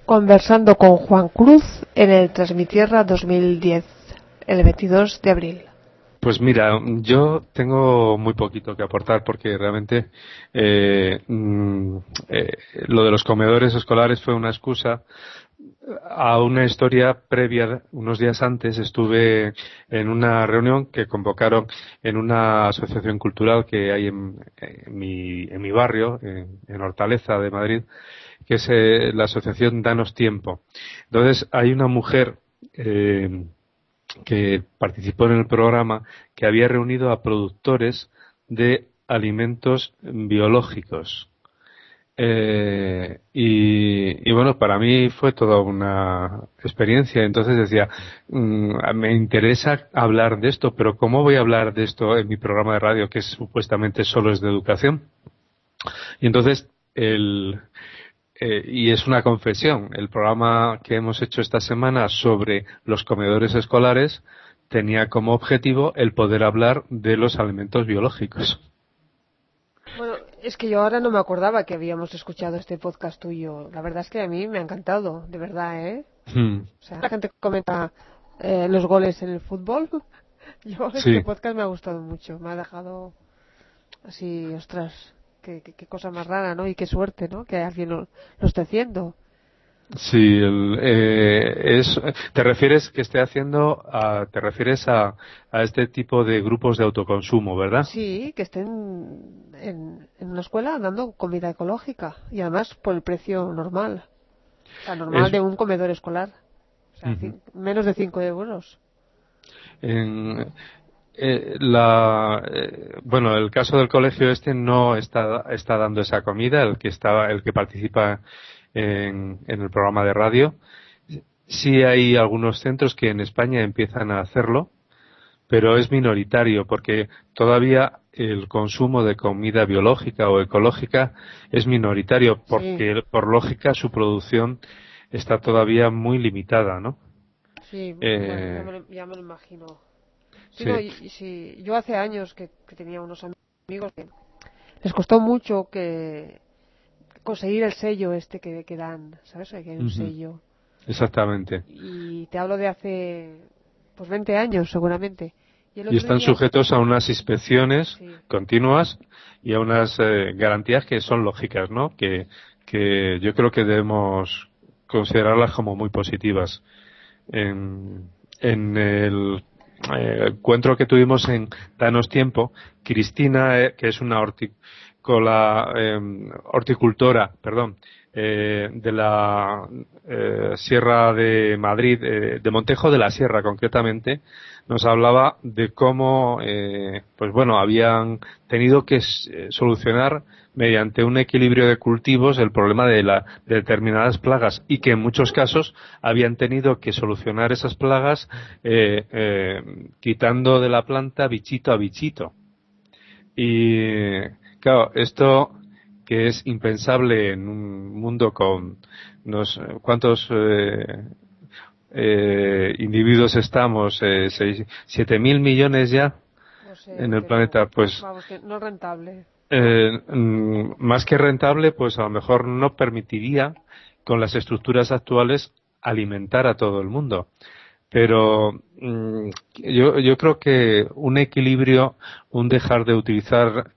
Conversando con Juan Cruz en el Transmitierra 2010, el 22 de abril. Pues mira, yo tengo muy poquito que aportar porque realmente lo de los comedores escolares fue una excusa a una historia previa. Unos días antes estuve en una reunión que convocaron en una asociación cultural que hay en mi barrio, en Hortaleza de Madrid, que es la asociación Danos Tiempo. Entonces hay una mujer que participó en el programa que había reunido a productores de alimentos biológicos. Y bueno, para mí fue toda una experiencia. Entonces decía, me interesa hablar de esto, pero ¿cómo voy a hablar de esto en mi programa de radio que supuestamente solo es de educación? Y entonces y es una confesión, el programa que hemos hecho esta semana sobre los comedores escolares tenía como objetivo el poder hablar de los alimentos biológicos. Bueno, es que yo ahora no me acordaba que habíamos escuchado este podcast tuyo. La verdad es que a mí me ha encantado, de verdad, ¿eh? O sea, la gente comenta los goles en el fútbol. Yo, este podcast me ha gustado mucho. Me ha dejado así, ostras, qué cosa más rara, ¿no? Y qué suerte, ¿no? Que alguien lo esté haciendo. Sí, te refieres que esté haciendo, te refieres a este tipo de grupos de autoconsumo, ¿verdad? Sí, que estén en una escuela dando comida ecológica y además por el precio normal. O sea, normal de un comedor escolar. O sea, menos de 5 euros. Bueno, el caso del colegio no está dando esa comida, el que participa en el programa de radio. Sí hay algunos centros que en España empiezan a hacerlo, pero es minoritario porque todavía el consumo de comida biológica o ecológica es minoritario porque por lógica su producción está todavía muy limitada, ¿no? Sí, bueno, ya me lo imagino. Sí, no, yo hace años que tenía unos amigos que les costó mucho que conseguir el sello que dan, ¿sabes? Que hay un sello. Exactamente. Y te hablo de hace, pues 20 años seguramente. Y están sujetos a unas inspecciones continuas y a unas garantías que son lógicas, ¿no? Que yo creo que debemos considerarlas como muy positivas. En el encuentro que tuvimos en Danos Tiempo, Cristina, que es una horticultora, de la Sierra de Madrid, de Montejo de la Sierra concretamente, nos hablaba de cómo, pues bueno, habían tenido que solucionar mediante un equilibrio de cultivos el problema de determinadas plagas y que en muchos casos habían tenido que solucionar esas plagas quitando de la planta bichito a bichito. Y claro, esto que es impensable en un mundo con ¿cuántos individuos estamos? 7.000 millones ya en el planeta. Pues vamos, que no es rentable. Más que rentable, pues a lo mejor no permitiría con las estructuras actuales alimentar a todo el mundo. Pero yo creo que un equilibrio, un dejar de utilizar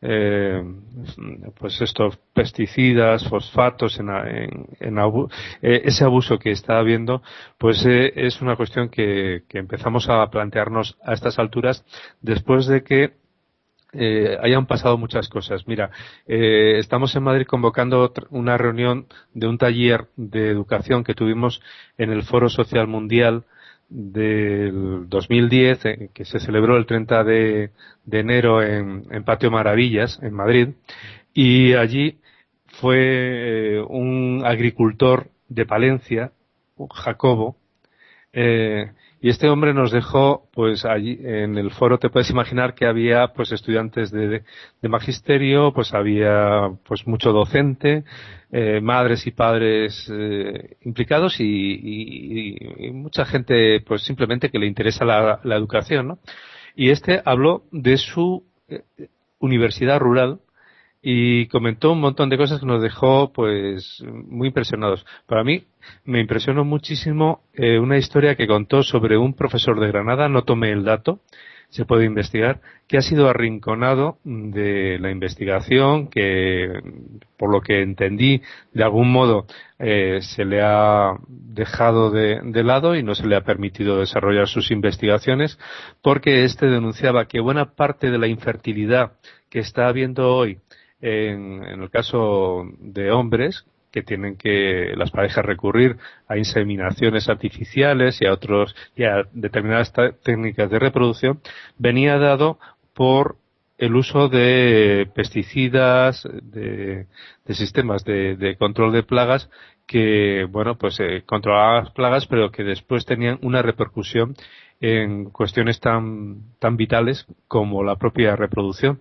pues estos pesticidas, fosfatos, ese abuso que está habiendo, pues es una cuestión que empezamos a plantearnos a estas alturas después de que hayan pasado muchas cosas. Mira, estamos en Madrid convocando una reunión de un taller de educación que tuvimos en el Foro Social Mundial del 2010, que se celebró el 30 de enero en Patio Maravillas, en Madrid, y allí fue un agricultor de Palencia, Jacobo, y este hombre nos dejó, pues allí en el foro te puedes imaginar que había pues estudiantes de magisterio, pues había pues mucho docente, madres y padres implicados y mucha gente pues simplemente que le interesa la educación, ¿no? Y este habló de su universidad rural y comentó un montón de cosas que nos dejó pues muy impresionados. Para mí me impresionó muchísimo una historia que contó sobre un profesor de Granada, no tomé el dato, se puede investigar, que ha sido arrinconado de la investigación, que por lo que entendí de algún modo se le ha dejado de lado y no se le ha permitido desarrollar sus investigaciones, porque este denunciaba que buena parte de la infertilidad que está habiendo hoy en el caso de hombres, que tienen que las parejas recurrir a inseminaciones artificiales y a determinadas técnicas de reproducción, venía dado por el uso de pesticidas, de sistemas de control de plagas que, bueno, pues controlaban las plagas, pero que después tenían una repercusión en cuestiones tan vitales como la propia reproducción.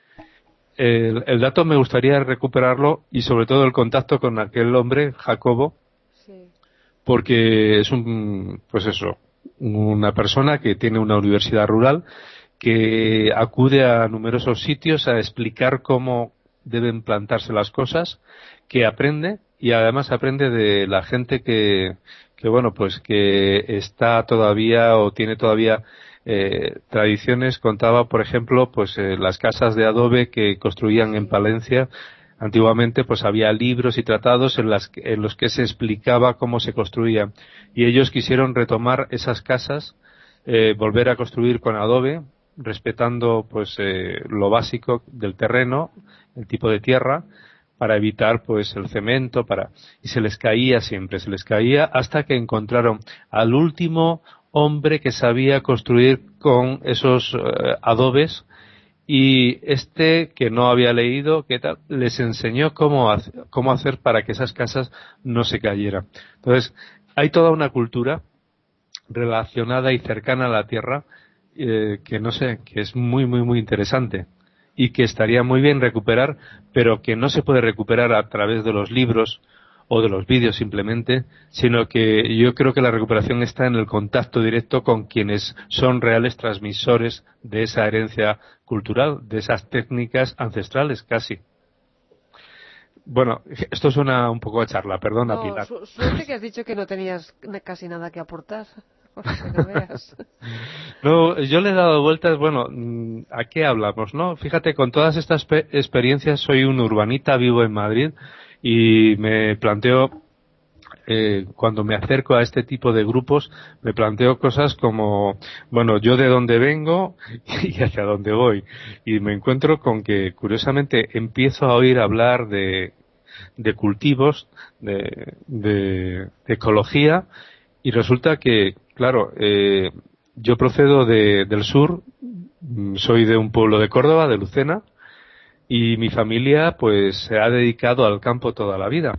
El dato me gustaría recuperarlo y sobre todo el contacto con aquel hombre, Jacobo, Sí. porque es pues eso, una persona que tiene una universidad rural, que acude a numerosos sitios a explicar cómo deben plantarse las cosas, que aprende y además aprende de la gente que bueno, pues que está todavía o tiene todavía tradiciones. Contaba, por ejemplo, pues las casas de adobe que construían en Palencia. Antiguamente pues había libros y tratados en los que se explicaba cómo se construía, y ellos quisieron retomar esas casas, volver a construir con adobe, respetando pues lo básico del terreno, el tipo de tierra, para evitar pues el cemento, y se les caía siempre, se les caía hasta que encontraron al último hombre que sabía construir con esos adobes, y que no había leído, que tal, les enseñó cómo hacer para que esas casas no se cayeran. Entonces, hay toda una cultura relacionada y cercana a la tierra, que no sé, que es muy, muy, muy interesante y que estaría muy bien recuperar, pero que no se puede recuperar a través de los libros o de los vídeos simplemente, sino que yo creo que la recuperación está en el contacto directo con quienes son reales transmisores de esa herencia cultural, de esas técnicas ancestrales casi. Bueno, esto suena un poco a charla, perdona, No, Pilar. suerte que has dicho que no tenías casi nada que aportar, porque no veas. No, yo le he dado vueltas, bueno, ¿a qué hablamos, no? Fíjate, con todas estas experiencias soy un urbanita, vivo en Madrid y me planteo, cuando me acerco a este tipo de grupos, me planteo cosas como, bueno, yo de dónde vengo y hacia dónde voy. Y me encuentro con que, curiosamente, empiezo a oír hablar de cultivos, de ecología, y resulta que, claro, yo procedo del sur, soy de un pueblo de Córdoba, de Lucena, y mi familia pues se ha dedicado al campo toda la vida.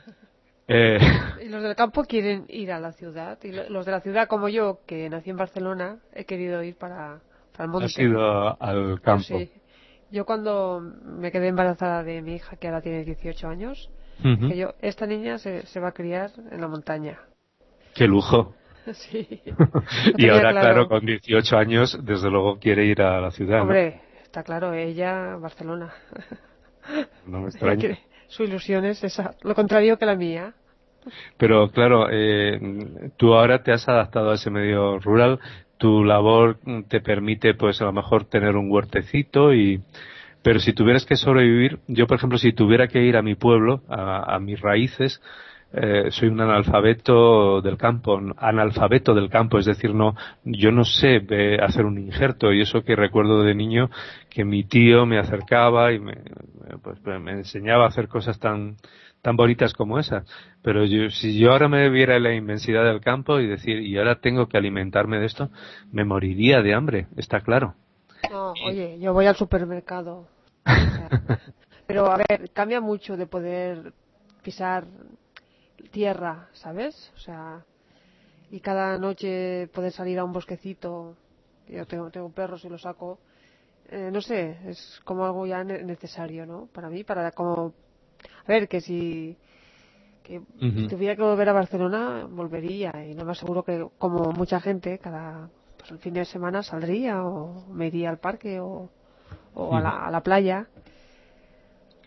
Y los del campo quieren ir a la ciudad. Y los de la ciudad, como yo, que nací en Barcelona, he querido ir para el monte. Has ido al campo. Yo sí. Yo cuando me quedé embarazada de mi hija, que ahora tiene 18 años, dije esta niña se va a criar en la montaña. ¡Qué lujo! Sí. Y ahora, claro, con 18 años, desde luego quiere ir a la ciudad, Hombre, ¿no? está claro, ella, Barcelona. No me extraña. Su ilusión es esa, lo contrario que la mía. Pero claro, tú ahora te has adaptado a ese medio rural, tu labor te permite pues a lo mejor tener un huertecito, pero si tuvieras que sobrevivir, yo por ejemplo si tuviera que ir a mi pueblo, a mis raíces, soy un analfabeto del campo, es decir, yo no sé hacer un injerto, y eso que recuerdo de niño que mi tío me acercaba y me enseñaba a hacer cosas tan bonitas como esas. Pero si yo ahora me viera en la inmensidad del campo y ahora tengo que alimentarme de esto, me moriría de hambre, está claro. No, oye, yo voy al supermercado. O sea, pero a ver, cambia mucho de poder pisar tierra, ¿sabes? O sea, y cada noche poder salir a un bosquecito. Yo tengo perros y los saco. No sé, es como algo ya necesario, ¿no? Para mí, como... A ver, que si tuviera que volver a Barcelona, volvería. Y no me aseguro que, como mucha gente, pues el fin de semana saldría o me iría al parque o a la playa.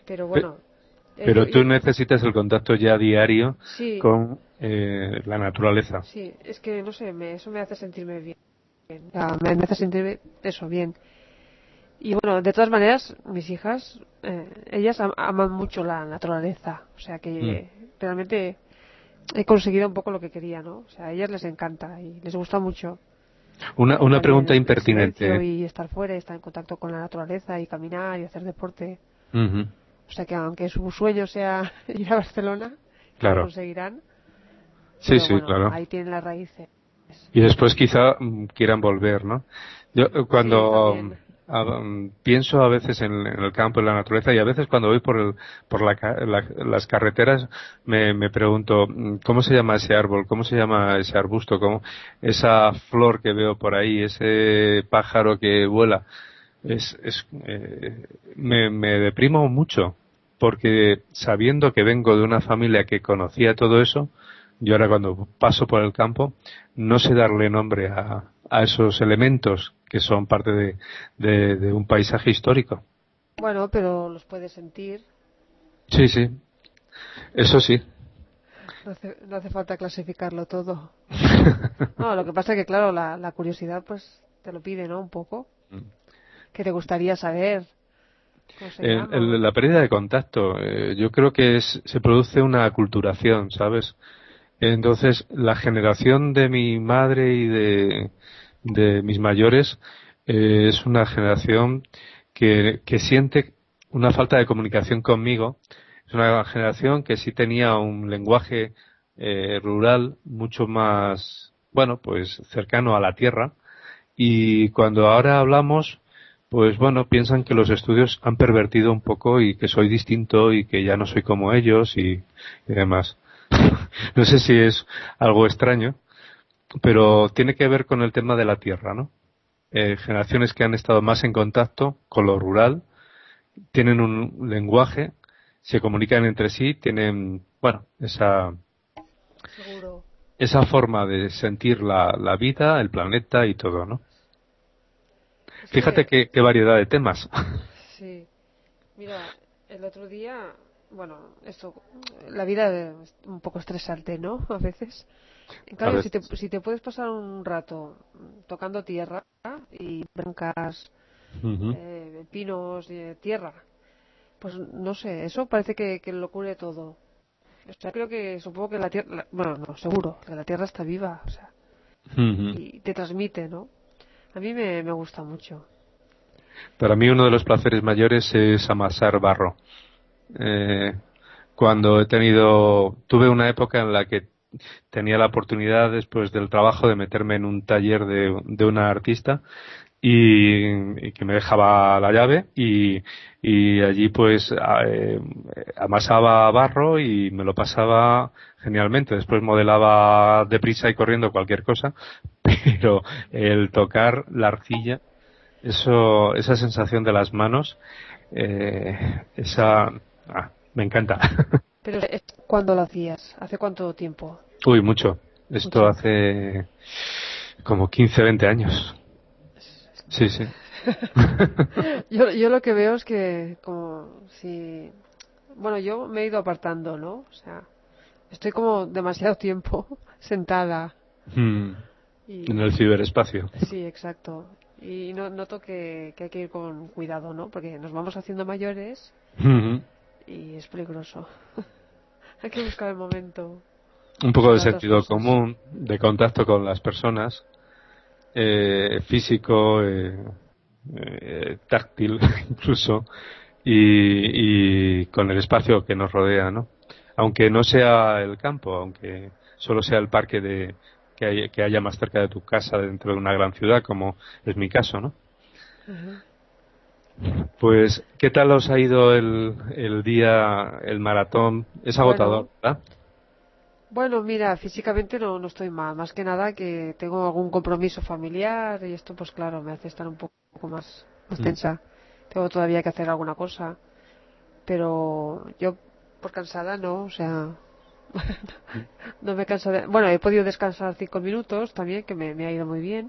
Pero bueno. Pero tú necesitas el contacto ya diario sí, con la naturaleza. Sí, es que no sé, eso me hace sentirme bien. Me hace sentirme eso, bien. Y bueno, de todas maneras, mis hijas, ellas aman mucho la naturaleza. O sea que realmente he conseguido un poco lo que quería, ¿no? O sea, a ellas les encanta y les gusta mucho. Una pregunta el impertinente. Y estar fuera, y estar en contacto con la naturaleza y caminar y hacer deporte. O sea que aunque su sueño sea ir a Barcelona, que lo conseguirán. Sí, Pero bueno, claro. ahí tienen las raíces. Y después quizá quieran volver, ¿no? Yo cuando pienso a veces en el campo, en la naturaleza, y a veces cuando voy por las carreteras me pregunto ¿cómo se llama ese árbol? ¿Cómo se llama ese arbusto? ¿Cómo esa flor que veo por ahí? Ese pájaro que vuela. Me deprimo mucho porque sabiendo que vengo de una familia que conocía todo eso, yo ahora cuando paso por el campo no sé darle nombre a esos elementos que son parte de un paisaje histórico. Bueno, pero los puedes sentir. Sí, sí, eso sí. No hace falta clasificarlo todo. No, lo que pasa es que, claro, la curiosidad pues te lo pide, ¿no? Un poco. ¿Qué te gustaría saber? ¿Cómo se llama? La pérdida de contacto, yo creo que se produce una aculturación, ¿sabes? Entonces, la generación de mi madre y de mis mayores es una generación que siente una falta de comunicación conmigo. Es una generación que sí tenía un lenguaje rural mucho más, bueno, pues cercano a la tierra. Y cuando ahora hablamos, pues bueno, piensan que los estudios han pervertido un poco y que soy distinto y que ya no soy como ellos y demás. No sé si es algo extraño, pero tiene que ver con el tema de la tierra, ¿no? Generaciones que han estado más en contacto con lo rural, tienen un lenguaje, se comunican entre sí, tienen, bueno, Seguro. esa forma de sentir la vida, el planeta y todo, ¿no? Fíjate qué variedad de temas. Sí. Mira, el otro día, bueno, la vida es un poco estresante, ¿no? A veces. En cambio, si te puedes pasar un rato tocando tierra y blancas, pinos, tierra, pues no sé, eso parece que lo cubre todo. O sea, supongo que la tierra, bueno, no, seguro, que la tierra está viva, o sea, y te transmite, ¿no? A mí me gusta mucho. Para mí uno de los placeres mayores es amasar barro. Cuando tuve una época en la que tenía la oportunidad después del trabajo de meterme en un taller de una artista y que me dejaba la llave y allí pues amasaba barro y me lo pasaba genialmente. Después modelaba deprisa y corriendo cualquier cosa, pero el tocar la arcilla, esa sensación de las manos, me encanta. Pero ¿cuándo lo hacías? ¿Hace cuánto tiempo? Uy, mucho. Esto hace como 15, 20 años. Sí, sí. Yo lo que veo es que como si... Bueno, yo me he ido apartando, ¿no? O sea, estoy como demasiado tiempo sentada. En el ciberespacio. Sí, exacto. Y noto que hay que ir con cuidado, ¿no? Porque nos vamos haciendo mayores y es peligroso. Hay que buscar el momento. Un poco de sentido común, de contacto con las personas, físico, táctil incluso, y con el espacio que nos rodea, ¿no? Aunque no sea el campo, aunque solo sea el parque que haya más cerca de tu casa dentro de una gran ciudad, como es mi caso, ¿no? Pues, ¿qué tal os ha ido el día, el maratón? Es agotador, ¿verdad? Bueno, mira, físicamente no estoy mal, más que nada que tengo algún compromiso familiar y esto pues claro, me hace estar un poco más tensa. Tengo todavía que hacer alguna cosa, pero yo por cansada no, o sea, no me canso de... Bueno, he podido descansar 5 minutos también, que me ha ido muy bien.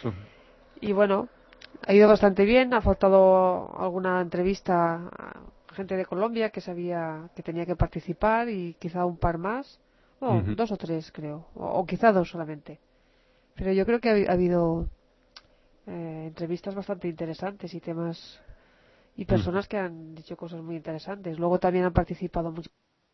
Y bueno, ha ido bastante bien, ha faltado alguna entrevista gente de Colombia que sabía que tenía que participar y quizá un par más, no, 2 o 3 creo, o quizá 2 solamente. Pero yo creo que ha habido entrevistas bastante interesantes y temas y personas que han dicho cosas muy interesantes. Luego también han participado muchos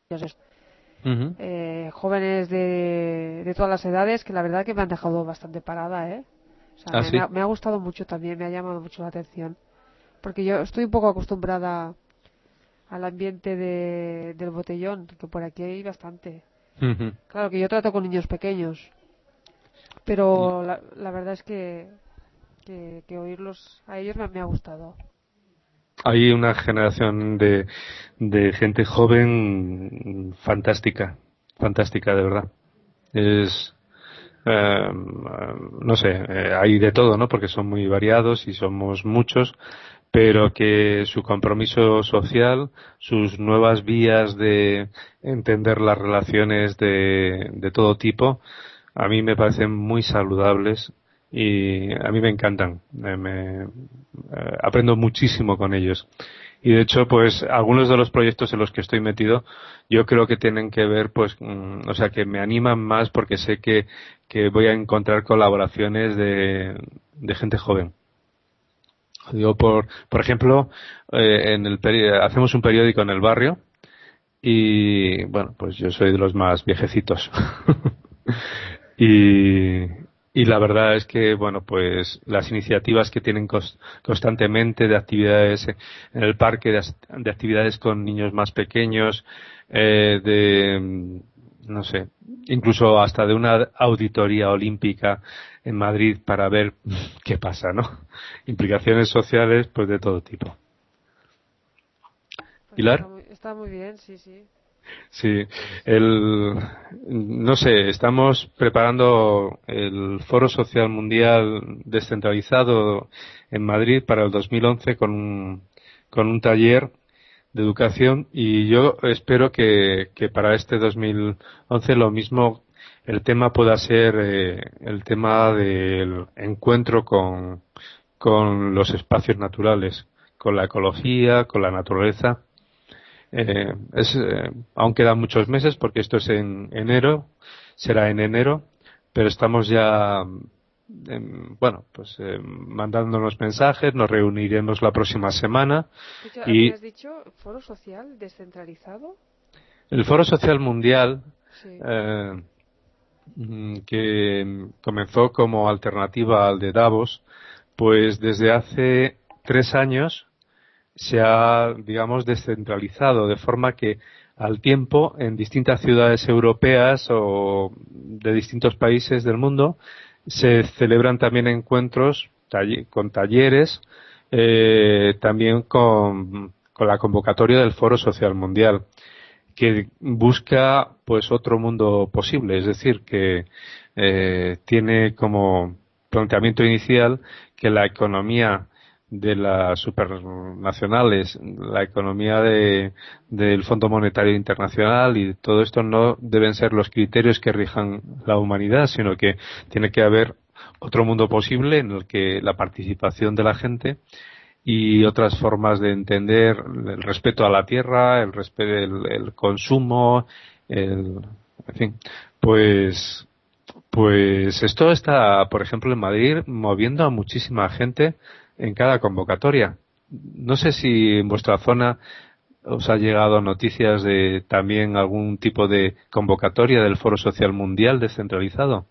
jóvenes de todas las edades que la verdad que me han dejado bastante parada, ¿eh? O sea, ¿Sí? me ha gustado mucho también, me ha llamado mucho la atención. Porque yo estoy un poco acostumbrada al ambiente del botellón, que por aquí hay bastante. Claro que yo trato con niños pequeños, pero la verdad es que oírlos a ellos me ha gustado. Hay una generación de gente joven fantástica, fantástica de verdad. Es, no sé, hay de todo, ¿no? Porque son muy variados y somos muchos, pero que su compromiso social, sus nuevas vías de entender las relaciones de todo tipo, a mí me parecen muy saludables y a mí me encantan. Aprendo muchísimo con ellos. Y de hecho, pues algunos de los proyectos en los que estoy metido, yo creo que tienen que ver, pues, o sea, que me animan más porque sé que voy a encontrar colaboraciones de gente joven. Digo, por ejemplo, hacemos un periódico en el barrio y, bueno, pues yo soy de los más viejecitos. y, y la verdad es que, bueno, pues las iniciativas que tienen constantemente de actividades en el parque, de actividades con niños más pequeños, no sé, incluso hasta de una auditoría olímpica en Madrid para ver qué pasa, ¿no? Implicaciones sociales, pues de todo tipo. Pues ¿Pilar? está muy bien, sí, sí. Sí, no sé, estamos preparando el Foro Social Mundial descentralizado en Madrid para el 2011 con un taller de educación y yo espero que para este 2011 lo mismo el tema pueda ser el tema del encuentro con los espacios naturales, con la ecología, con la naturaleza. Aún quedan muchos meses porque esto es en enero, será en enero, pero estamos ya, bueno, pues mandándonos mensajes, nos reuniremos la próxima semana ¿Me y has dicho foro social descentralizado? el Foro Social Mundial, Sí. que comenzó como alternativa al de Davos, pues desde hace 3 años se ha, digamos, descentralizado, de forma que al tiempo en distintas ciudades europeas o de distintos países del mundo se celebran también encuentros con talleres, también con la convocatoria del Foro Social Mundial, que busca pues otro mundo posible, es decir, que tiene como planteamiento inicial que la economía de las supernacionales, la economía del Fondo Monetario Internacional y todo esto no deben ser los criterios que rijan la humanidad, sino que tiene que haber otro mundo posible en el que la participación de la gente y otras formas de entender el respeto a la tierra, el consumo, en fin, pues esto está, por ejemplo, en Madrid moviendo a muchísima gente en cada convocatoria. No sé si en vuestra zona os ha llegado noticias de también algún tipo de convocatoria del Foro Social Mundial descentralizado.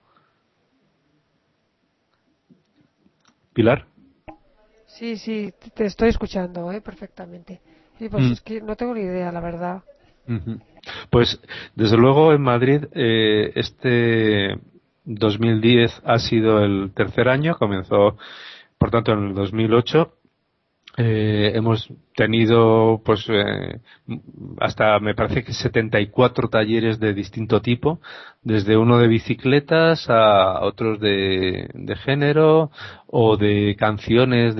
Pilar. Sí, sí, te estoy escuchando, perfectamente. Sí, pues es que no tengo ni idea, la verdad. Pues desde luego en Madrid este 2010 ha sido el tercer año, comenzó por tanto en el 2008. Hemos tenido pues hasta me parece que 74 talleres de distinto tipo, desde uno de bicicletas a otros de género o de canciones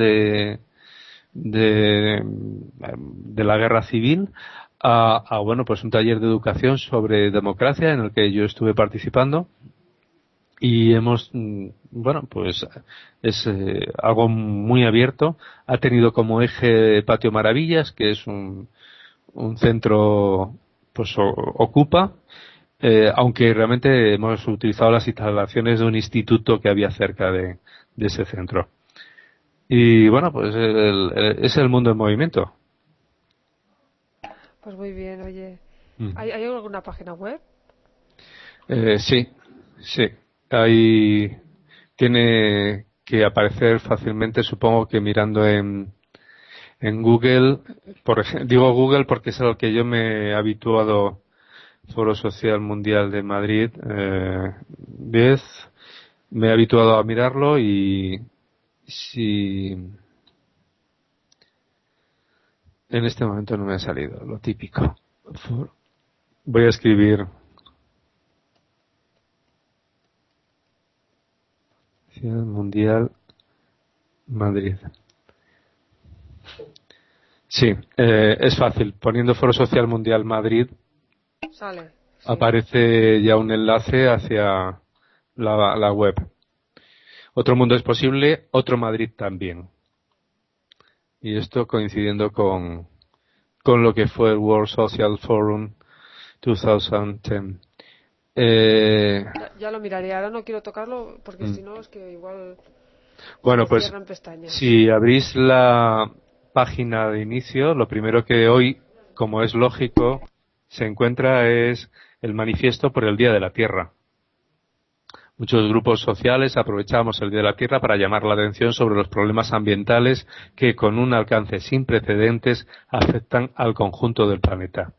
de la guerra civil bueno, pues un taller de educación sobre democracia en el que yo estuve participando y hemos, bueno, pues es algo muy abierto. Ha tenido como eje Patio Maravillas, que es un centro pues ocupa, aunque realmente hemos utilizado las instalaciones de un instituto que había cerca de ese centro. Y bueno, pues es el mundo en movimiento. Pues muy bien, oye. ¿Hay alguna página web? Sí. Ahí tiene que aparecer fácilmente, supongo que mirando en Google, digo Google porque es a lo que yo me he habituado, Foro Social Mundial de Madrid 10, me he habituado a mirarlo y si en este momento no me ha salido, lo típico. Voy a escribir Ciudad Mundial Madrid. Sí, es fácil. Poniendo Foro Social Mundial Madrid, sale. Sí. Aparece ya un enlace hacia la web. Otro mundo es posible, otro Madrid también. Y esto coincidiendo con lo que fue el World Social Forum 2010. Ya lo miraré. Ahora no quiero tocarlo porque si no es que igual. Bueno, pues si abrís la página de inicio, lo primero que hoy, como es lógico, se encuentra es el manifiesto por el Día de la Tierra. Muchos grupos sociales aprovechamos el Día de la Tierra para llamar la atención sobre los problemas ambientales que, con un alcance sin precedentes, afectan al conjunto del planeta.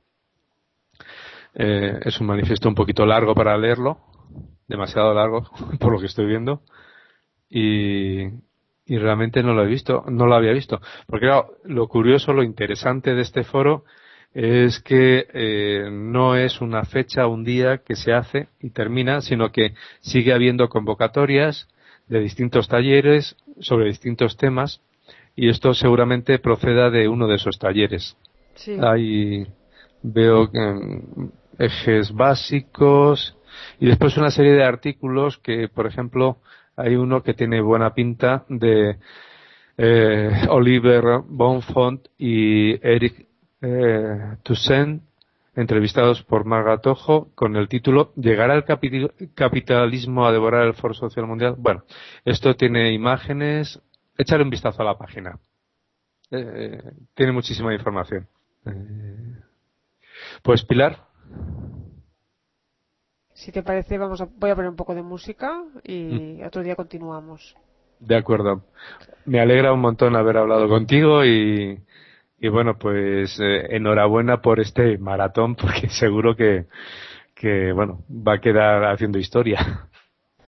Es un manifiesto un poquito largo para leerlo, demasiado largo por lo que estoy viendo, y realmente no lo había visto, porque claro, lo curioso, lo interesante de este foro es que no es una fecha, un día que se hace y termina, sino que sigue habiendo convocatorias de distintos talleres sobre distintos temas, y esto seguramente proceda de uno de esos talleres. Sí. Ahí veo ejes básicos y después una serie de artículos que, por ejemplo, hay uno que tiene buena pinta de Oliver Bonfont y Eric Toussaint, entrevistados por Marga Tojo, con el título ¿Llegará el capitalismo a devorar el Foro Social Mundial? Bueno, esto tiene imágenes. Échale un vistazo a la página. Tiene muchísima información. Pues Pilar. Si te parece, voy a poner un poco de música y otro día continuamos. De acuerdo. Me alegra un montón haber hablado contigo y bueno, pues enhorabuena por este maratón, porque seguro que bueno, va a quedar haciendo historia.